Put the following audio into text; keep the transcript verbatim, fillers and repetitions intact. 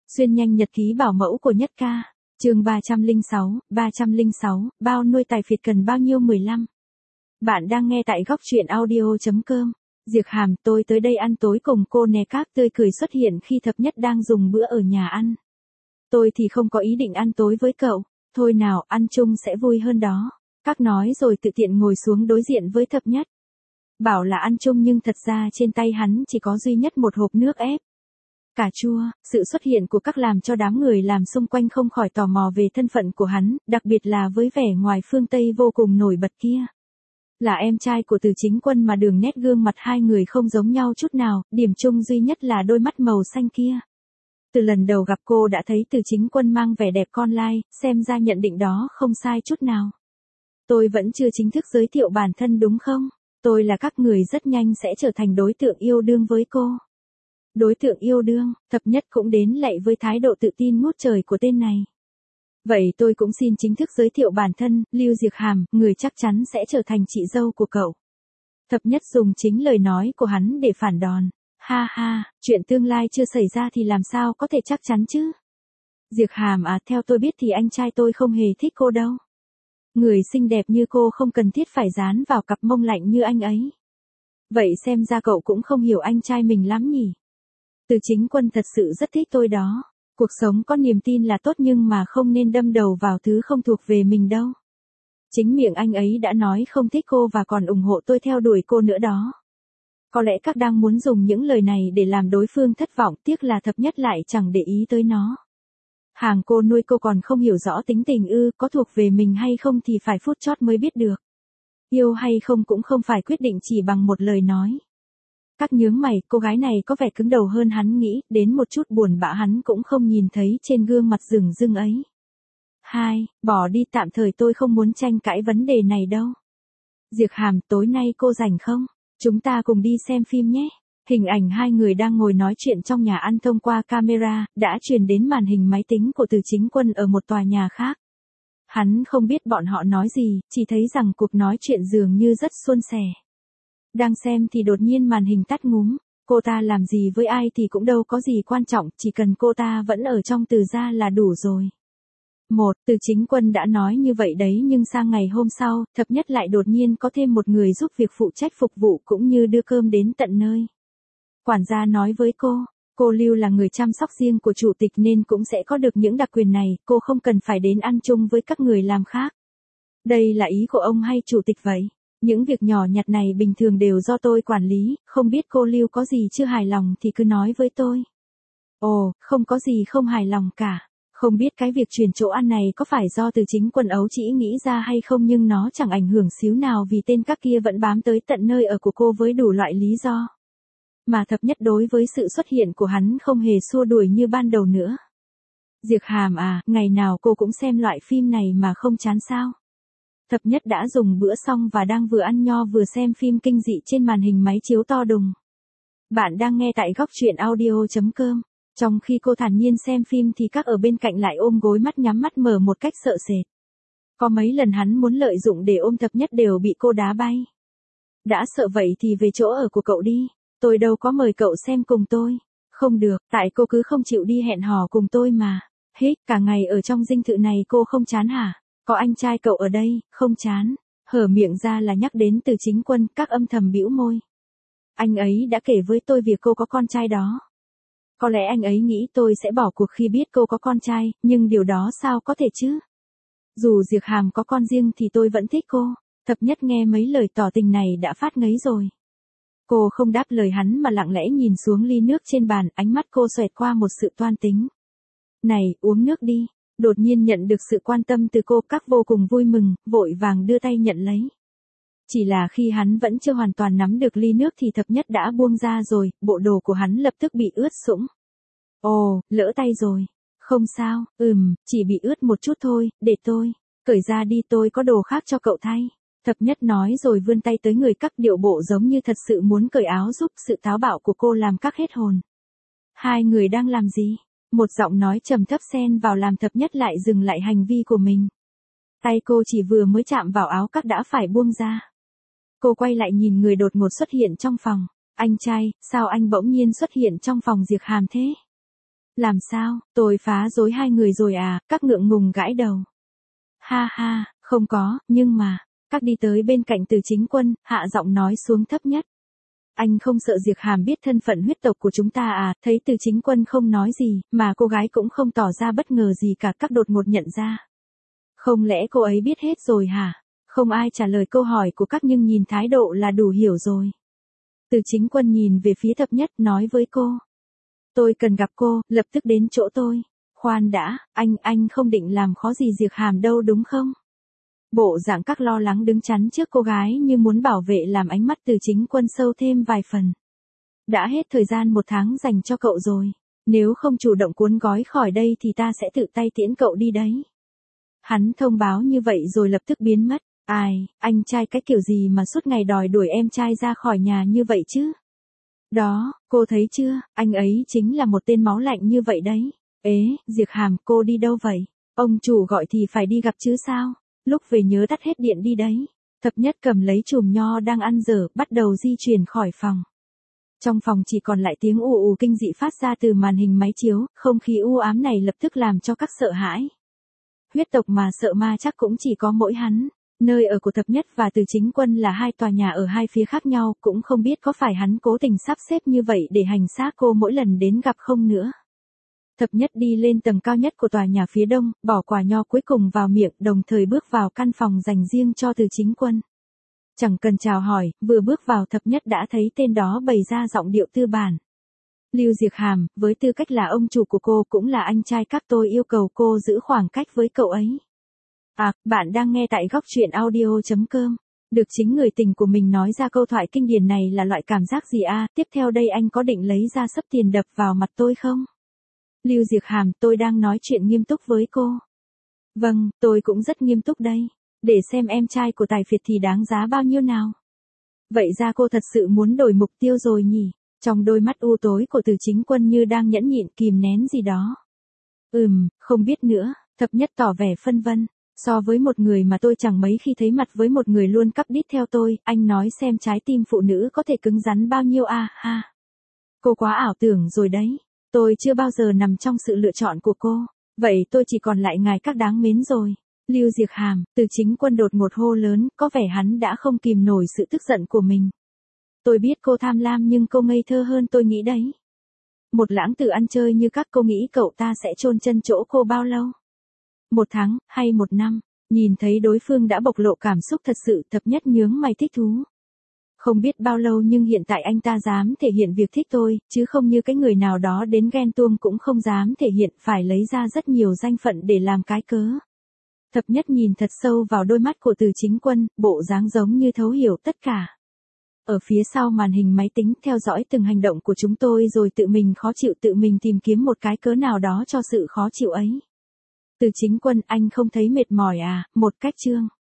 Xuyên nhanh nhật ký bảo mẫu của Nhất Ca. Chương ba trăm lẻ sáu, ba trăm lẻ sáu, bao nuôi tài phiệt cần bao nhiêu mười lăm. Bạn đang nghe tại góc truyện audio chấm com. Diệp Hàm, tôi tới đây ăn tối cùng cô nè. Các tươi cười xuất hiện khi Thập Nhất đang dùng bữa ở nhà ăn. Tôi thì không có ý định ăn tối với cậu. Thôi nào, ăn chung sẽ vui hơn đó. Các nói rồi tự tiện ngồi xuống đối diện với Thập Nhất. Bảo là ăn chung nhưng thật ra trên tay hắn chỉ có duy nhất một hộp nước ép cà chua. Sự xuất hiện của các làm cho đám người làm xung quanh không khỏi tò mò về thân phận của hắn, đặc biệt là với vẻ ngoài phương Tây vô cùng nổi bật kia. Là em trai của Từ Chính Quân mà đường nét gương mặt hai người không giống nhau chút nào, điểm chung duy nhất là đôi mắt màu xanh kia. Từ lần đầu gặp cô đã thấy Từ Chính Quân mang vẻ đẹp con lai, xem ra nhận định đó không sai chút nào. Tôi vẫn chưa chính thức giới thiệu bản thân đúng không? Tôi là các người rất nhanh sẽ trở thành đối tượng yêu đương với cô. Đối tượng yêu đương, Thập Nhất cũng đến lạy với thái độ tự tin ngút trời của tên này. Vậy tôi cũng xin chính thức giới thiệu bản thân, Lưu Diệp Hàm, người chắc chắn sẽ trở thành chị dâu của cậu. Thập Nhất dùng chính lời nói của hắn để phản đòn. Ha ha, chuyện tương lai chưa xảy ra thì làm sao có thể chắc chắn chứ? Diệp Hàm à, theo tôi biết thì anh trai tôi không hề thích cô đâu. Người xinh đẹp như cô không cần thiết phải dán vào cặp mông lạnh như anh ấy. Vậy xem ra cậu cũng không hiểu anh trai mình lắm nhỉ? Từ Chính Quân thật sự rất thích tôi đó. Cuộc sống có niềm tin là tốt nhưng mà không nên đâm đầu vào thứ không thuộc về mình đâu. Chính miệng anh ấy đã nói không thích cô và còn ủng hộ tôi theo đuổi cô nữa đó. Có lẽ các đang muốn dùng những lời này để làm đối phương thất vọng, tiếc là Thập Nhất lại chẳng để ý tới nó. Hàng cô nuôi cô còn không hiểu rõ tính tình ư, có thuộc về mình hay không thì phải phút chót mới biết được. Yêu hay không cũng không phải quyết định chỉ bằng một lời nói. Các nhướng mày, cô gái này có vẻ cứng đầu hơn hắn nghĩ, đến một chút buồn bã hắn cũng không nhìn thấy trên gương mặt rừng rưng ấy. Hai, bỏ đi, tạm thời tôi không muốn tranh cãi vấn đề này đâu. Diệp Hàm, tối nay cô rảnh không? Chúng ta cùng đi xem phim nhé. Hình ảnh hai người đang ngồi nói chuyện trong nhà ăn thông qua camera, đã truyền đến màn hình máy tính của Từ Chính Quân ở một tòa nhà khác. Hắn không biết bọn họ nói gì, chỉ thấy rằng cuộc nói chuyện dường như rất suôn sẻ. Đang xem thì đột nhiên màn hình tắt ngúm, cô ta làm gì với ai thì cũng đâu có gì quan trọng, chỉ cần cô ta vẫn ở trong Từ gia là đủ rồi. Một, Từ Chính Quân đã nói như vậy đấy nhưng sang ngày hôm sau, Thập Nhất lại đột nhiên có thêm một người giúp việc phụ trách phục vụ cũng như đưa cơm đến tận nơi. Quản gia nói với cô, cô Lưu là người chăm sóc riêng của chủ tịch nên cũng sẽ có được những đặc quyền này, cô không cần phải đến ăn chung với các người làm khác. Đây là ý của ông hay chủ tịch vậy? Những việc nhỏ nhặt này bình thường đều do tôi quản lý, không biết cô Lưu có gì chưa hài lòng thì cứ nói với tôi. Ồ, không có gì không hài lòng cả. Không biết cái việc chuyển chỗ ăn này có phải do Từ Chính Quân ấu trĩ nghĩ ra hay không nhưng nó chẳng ảnh hưởng xíu nào vì tên các kia vẫn bám tới tận nơi ở của cô với đủ loại lý do. Mà Thập Nhất đối với sự xuất hiện của hắn không hề xua đuổi như ban đầu nữa. Diệp Hàm à, ngày nào cô cũng xem loại phim này mà không chán sao? Thập Nhất đã dùng bữa xong và đang vừa ăn nho vừa xem phim kinh dị trên màn hình máy chiếu to đùng. Bạn đang nghe tại góc truyện audio chấm com. Trong khi cô thản nhiên xem phim thì các ở bên cạnh lại ôm gối mắt nhắm mắt mở một cách sợ sệt. Có mấy lần hắn muốn lợi dụng để ôm Thập Nhất đều bị cô đá bay. Đã sợ vậy thì về chỗ ở của cậu đi, tôi đâu có mời cậu xem cùng tôi. Không được, tại cô cứ không chịu đi hẹn hò cùng tôi mà. Hít, cả ngày ở trong dinh thự này cô không chán hả? Có anh trai cậu ở đây, không chán. Hở miệng ra là nhắc đến Từ Chính Quân, các âm thầm bĩu môi. Anh ấy đã kể với tôi việc cô có con trai đó. Có lẽ anh ấy nghĩ tôi sẽ bỏ cuộc khi biết cô có con trai, nhưng điều đó sao có thể chứ? Dù Diệp Hàm có con riêng thì tôi vẫn thích cô. Thập Nhất nghe mấy lời tỏ tình này đã phát ngấy rồi. Cô không đáp lời hắn mà lặng lẽ nhìn xuống ly nước trên bàn, ánh mắt cô xoẹt qua một sự toan tính. Này, uống nước đi. Đột nhiên nhận được sự quan tâm từ cô, các vô cùng vui mừng, vội vàng đưa tay nhận lấy. Chỉ là khi hắn vẫn chưa hoàn toàn nắm được ly nước thì Thập Nhất đã buông ra rồi, bộ đồ của hắn lập tức bị ướt sũng. Ồ, lỡ tay rồi. Không sao, ừm, chỉ bị ướt một chút thôi, để tôi. Cởi ra đi, tôi có đồ khác cho cậu thay. Thập Nhất nói rồi vươn tay tới người các, điệu bộ giống như thật sự muốn cởi áo giúp. Sự táo bạo của cô làm các hết hồn. Hai người đang làm gì? Một giọng nói trầm thấp xen vào làm Thập Nhất lại dừng lại hành vi của mình. Tay cô chỉ vừa mới chạm vào áo các đã phải buông ra. Cô quay lại nhìn người đột ngột xuất hiện trong phòng. Anh trai, sao anh bỗng nhiên xuất hiện trong phòng Diệp Hàm thế? Làm sao, tôi phá rối hai người rồi à, các ngượng ngùng gãi đầu. Ha ha, không có, nhưng mà, các đi tới bên cạnh Từ Chính Quân, hạ giọng nói xuống thấp nhất. Anh không sợ Diệp Hàm biết thân phận huyết tộc của chúng ta à, thấy Từ Chính Quân không nói gì, mà cô gái cũng không tỏ ra bất ngờ gì cả, các đột ngột nhận ra. Không lẽ cô ấy biết hết rồi hả? Không ai trả lời câu hỏi của các nhưng nhìn thái độ là đủ hiểu rồi. Từ Chính Quân nhìn về phía thập nhất nói với cô. Tôi cần gặp cô, lập tức đến chỗ tôi. Khoan đã, anh, anh không định làm khó gì Diệp Hàm đâu đúng không? Bộ dạng các lo lắng đứng chắn trước cô gái như muốn bảo vệ làm ánh mắt Từ Chính Quân sâu thêm vài phần. Đã hết thời gian một tháng dành cho cậu rồi. Nếu không chủ động cuốn gói khỏi đây thì ta sẽ tự tay tiễn cậu đi đấy. Hắn thông báo như vậy rồi lập tức biến mất. Ai, anh trai cái kiểu gì mà suốt ngày đòi đuổi em trai ra khỏi nhà như vậy chứ? Đó, cô thấy chưa, anh ấy chính là một tên máu lạnh như vậy đấy. Ế, Diệp Hàm, cô đi đâu vậy? Ông chủ gọi thì phải đi gặp chứ sao? Lúc về nhớ tắt hết điện đi đấy. Thập nhất cầm lấy chùm nho đang ăn dở, bắt đầu di chuyển khỏi phòng. Trong phòng chỉ còn lại tiếng ù ù kinh dị phát ra từ màn hình máy chiếu, không khí u ám này lập tức làm cho các sợ hãi. Huyết tộc mà sợ ma chắc cũng chỉ có mỗi hắn. Nơi ở của Thập Nhất và Từ Chính Quân là hai tòa nhà ở hai phía khác nhau, cũng không biết có phải hắn cố tình sắp xếp như vậy để hành xác cô mỗi lần đến gặp không nữa. Thập Nhất đi lên tầng cao nhất của tòa nhà phía đông, bỏ quả nho cuối cùng vào miệng, đồng thời bước vào căn phòng dành riêng cho Từ Chính Quân. Chẳng cần chào hỏi, vừa bước vào Thập Nhất đã thấy tên đó bày ra giọng điệu tư bản. Lưu Diệp Hàm, với tư cách là ông chủ của cô cũng là anh trai các tôi yêu cầu cô giữ khoảng cách với cậu ấy. À, bạn đang nghe tại góc truyện audio chấm com. Được chính người tình của mình nói ra câu thoại kinh điển này là loại cảm giác gì à, tiếp theo đây anh có định lấy ra sấp tiền đập vào mặt tôi không? Lưu Diệp Hàm, tôi đang nói chuyện nghiêm túc với cô. Vâng, tôi cũng rất nghiêm túc đây. Để xem em trai của Tài Phiệt thì đáng giá bao nhiêu nào. Vậy ra cô thật sự muốn đổi mục tiêu rồi nhỉ? Trong đôi mắt u tối của Từ Chính Quân như đang nhẫn nhịn kìm nén gì đó. Ừm, không biết nữa, Thập Nhất tỏ vẻ phân vân. So với một người mà tôi chẳng mấy khi thấy mặt với một người luôn cắp đít theo tôi, anh nói xem trái tim phụ nữ có thể cứng rắn bao nhiêu à, ha. Cô quá ảo tưởng rồi đấy. Tôi chưa bao giờ nằm trong sự lựa chọn của cô. Vậy tôi chỉ còn lại ngài các đáng mến rồi. Lưu Diệp Hàm, Từ Chính Quân đột ngột hô lớn, có vẻ hắn đã không kìm nổi sự tức giận của mình. Tôi biết cô tham lam nhưng cô ngây thơ hơn tôi nghĩ đấy. Một lãng tử ăn chơi như các cô nghĩ cậu ta sẽ chôn chân chỗ cô bao lâu? Một tháng, hay một năm? Nhìn thấy đối phương đã bộc lộ cảm xúc thật sự, Thập Nhất nhướng mày thích thú. Không biết bao lâu nhưng hiện tại anh ta dám thể hiện việc thích tôi, chứ không như cái người nào đó đến ghen tuông cũng không dám thể hiện, phải lấy ra rất nhiều danh phận để làm cái cớ. Thập Nhất nhìn thật sâu vào đôi mắt của Từ Chính Quân, bộ dáng giống như thấu hiểu tất cả. Ở phía sau màn hình máy tính theo dõi từng hành động của chúng tôi rồi tự mình khó chịu tự mình tìm kiếm một cái cớ nào đó cho sự khó chịu ấy. Từ Chính Quân, anh không thấy mệt mỏi à, một cách chương.